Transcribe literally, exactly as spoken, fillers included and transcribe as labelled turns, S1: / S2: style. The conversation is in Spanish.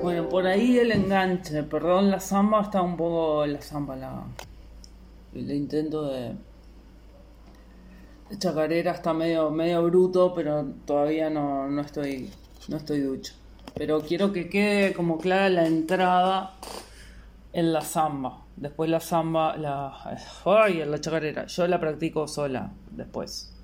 S1: Bueno, por ahí el enganche, perdón, la samba está un poco, la samba, la, el intento de, de chacarera está medio, medio bruto, pero todavía no, no estoy, no estoy ducho. Pero quiero que quede como clara la entrada en la samba. Después la samba, la, ay, en la chacarera. Yo la practico sola después.